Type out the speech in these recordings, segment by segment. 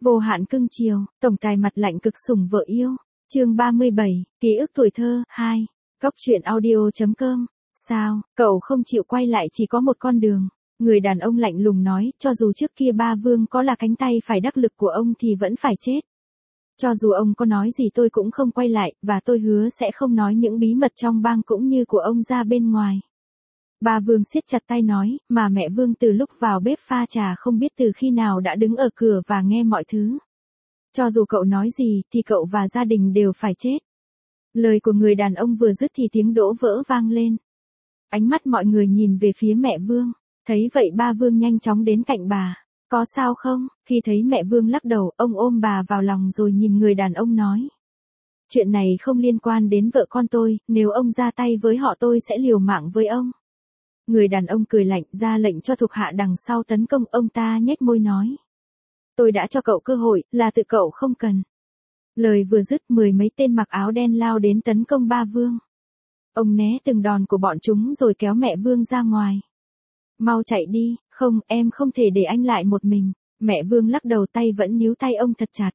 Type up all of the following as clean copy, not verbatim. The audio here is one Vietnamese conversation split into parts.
Vô hạn cưng chiều, tổng tài mặt lạnh cực sủng vợ yêu. Chương 37, ký ức tuổi thơ 2. Góc truyện audio.com. Sao, cậu không chịu quay lại chỉ có một con đường. Người đàn ông lạnh lùng nói, cho dù trước kia ba Vương có là cánh tay phải đắc lực của ông thì vẫn phải chết. Cho dù ông có nói gì tôi cũng không quay lại, và tôi hứa sẽ không nói những bí mật trong bang cũng như của ông ra bên ngoài. Ba Vương siết chặt tay nói, mà mẹ Vương từ lúc vào bếp pha trà không biết từ khi nào đã đứng ở cửa và nghe mọi thứ. Cho dù cậu nói gì thì cậu và gia đình đều phải chết. Lời của người đàn ông vừa dứt thì tiếng đổ vỡ vang lên. Ánh mắt mọi người nhìn về phía mẹ Vương. Thấy vậy ba Vương nhanh chóng đến cạnh bà. Có sao không? Khi thấy mẹ Vương lắc đầu, ông ôm bà vào lòng rồi nhìn người đàn ông nói. Chuyện này không liên quan đến vợ con tôi, nếu ông ra tay với họ tôi sẽ liều mạng với ông. Người đàn ông cười lạnh ra lệnh cho thuộc hạ đằng sau tấn công, ông ta nhếch môi nói. Tôi đã cho cậu cơ hội, là tự cậu không cần. Lời vừa dứt, mười mấy tên mặc áo đen lao đến tấn công ba Vương. Ông né từng đòn của bọn chúng rồi kéo mẹ Vương ra ngoài. Mau chạy đi, không, em không thể để anh lại một mình. Mẹ Vương lắc đầu, tay vẫn níu tay ông thật chặt.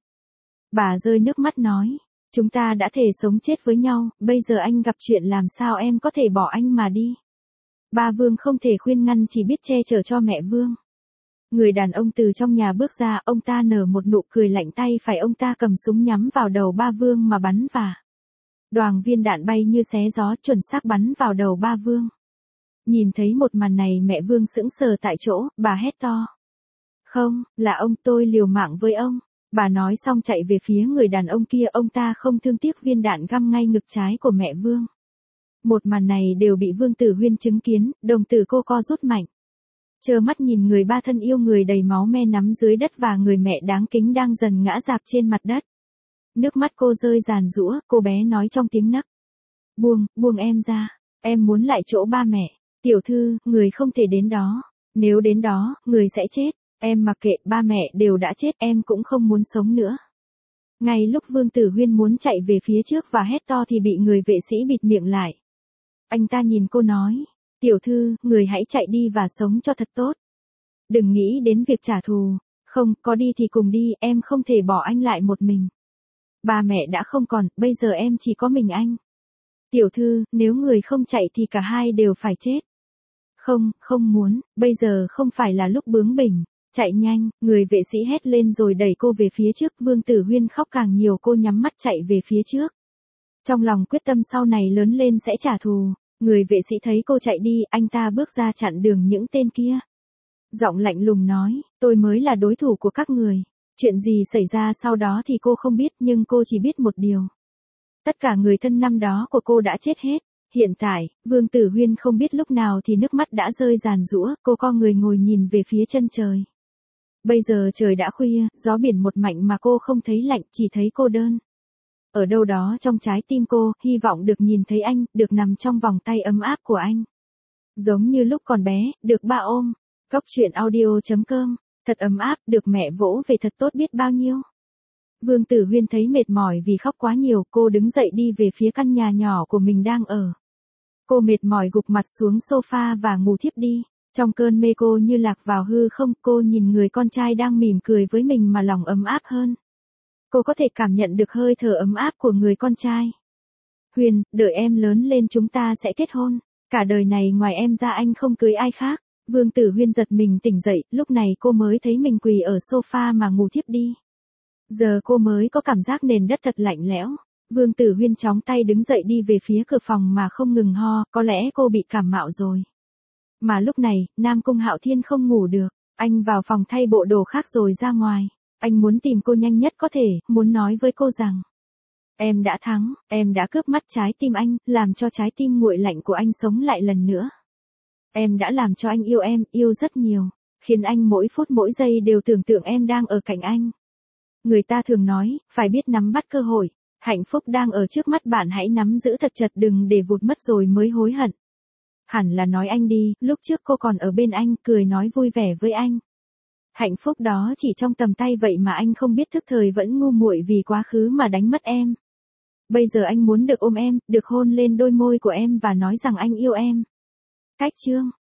Bà rơi nước mắt nói, chúng ta đã thề sống chết với nhau, bây giờ anh gặp chuyện làm sao em có thể bỏ anh mà đi. Ba Vương không thể khuyên ngăn, chỉ biết che chở cho mẹ Vương. Người đàn ông từ trong nhà bước ra, ông ta nở một nụ cười lạnh, tay phải ông ta cầm súng nhắm vào đầu ba Vương mà bắn và. Đoàng viên đạn bay như xé gió, chuẩn xác bắn vào đầu ba Vương. Nhìn thấy một màn này mẹ Vương sững sờ tại chỗ, bà hét to. Không, là ông, tôi liều mạng với ông. Bà nói xong chạy về phía người đàn ông kia, ông ta không thương tiếc viên đạn găm ngay ngực trái của mẹ Vương. Một màn này đều bị Vương Tử Huyên chứng kiến, đồng tử cô co rút mạnh. Trơ mắt nhìn người ba thân yêu người đầy máu me nằm dưới đất và người mẹ đáng kính đang dần ngã rạp trên mặt đất. Nước mắt cô rơi ràn rũa, cô bé nói trong tiếng nấc. Buông em ra, em muốn lại chỗ ba mẹ. Tiểu thư, người không thể đến đó. Nếu đến đó, người sẽ chết. Em mặc kệ, ba mẹ đều đã chết, em cũng không muốn sống nữa. Ngay lúc Vương Tử Huyên muốn chạy về phía trước và hét to thì bị người vệ sĩ bịt miệng lại. Anh ta nhìn cô nói. Tiểu thư, người hãy chạy đi và sống cho thật tốt. Đừng nghĩ đến việc trả thù. Không, có đi thì cùng đi, em không thể bỏ anh lại một mình. Ba mẹ đã không còn, bây giờ em chỉ có mình anh. Tiểu thư, nếu người không chạy thì cả hai đều phải chết. Không muốn, bây giờ không phải là lúc bướng bỉnh. Chạy nhanh, người vệ sĩ hét lên rồi đẩy cô về phía trước. Vương Tử Huyên khóc càng nhiều, cô nhắm mắt chạy về phía trước. Trong lòng quyết tâm sau này lớn lên sẽ trả thù. Người vệ sĩ thấy cô chạy đi, anh ta bước ra chặn đường những tên kia. Giọng lạnh lùng nói, tôi mới là đối thủ của các người. Chuyện gì xảy ra sau đó thì cô không biết, nhưng cô chỉ biết một điều. Tất cả người thân năm đó của cô đã chết hết. Hiện tại, Vương Tử Huyên không biết lúc nào thì nước mắt đã rơi ràn rũa, cô co người ngồi nhìn về phía chân trời. Bây giờ trời đã khuya, gió biển một mạnh mà cô không thấy lạnh, chỉ thấy cô đơn. Ở đâu đó trong trái tim cô, hy vọng được nhìn thấy anh, được nằm trong vòng tay ấm áp của anh. Giống như lúc còn bé, được ba ôm. Góc truyện audio.com. Thật ấm áp, được mẹ vỗ về thật tốt biết bao nhiêu. Vương Tử Huyên thấy mệt mỏi vì khóc quá nhiều, cô đứng dậy đi về phía căn nhà nhỏ của mình đang ở. Cô mệt mỏi gục mặt xuống sofa và ngủ thiếp đi. Trong cơn mê cô như lạc vào hư không, cô nhìn người con trai đang mỉm cười với mình mà lòng ấm áp hơn. Cô có thể cảm nhận được hơi thở ấm áp của người con trai. Huyền, đợi em lớn lên chúng ta sẽ kết hôn. Cả đời này ngoài em ra anh không cưới ai khác. Vương Tử Huyên giật mình tỉnh dậy, lúc này cô mới thấy mình quỳ ở sofa mà ngủ thiếp đi. Giờ cô mới có cảm giác nền đất thật lạnh lẽo. Vương Tử Huyên chóng tay đứng dậy đi về phía cửa phòng mà không ngừng ho, có lẽ cô bị cảm mạo rồi. Mà lúc này, Nam Cung Hạo Thiên không ngủ được, anh vào phòng thay bộ đồ khác rồi ra ngoài. Anh muốn tìm cô nhanh nhất có thể, muốn nói với cô rằng. Em đã thắng, em đã cướp mất trái tim anh, làm cho trái tim nguội lạnh của anh sống lại lần nữa. Em đã làm cho anh yêu rất nhiều, khiến anh mỗi phút mỗi giây đều tưởng tượng em đang ở cạnh anh. Người ta thường nói, phải biết nắm bắt cơ hội, hạnh phúc đang ở trước mắt bạn hãy nắm giữ thật chặt đừng để vụt mất rồi mới hối hận. Hẳn là nói anh đi, lúc trước cô còn ở bên anh, cười nói vui vẻ với anh. Hạnh phúc đó chỉ trong tầm tay vậy mà anh không biết thức thời vẫn ngu muội vì quá khứ mà đánh mất em. Bây giờ anh muốn được ôm em, được hôn lên đôi môi của em và nói rằng anh yêu em. Cách chương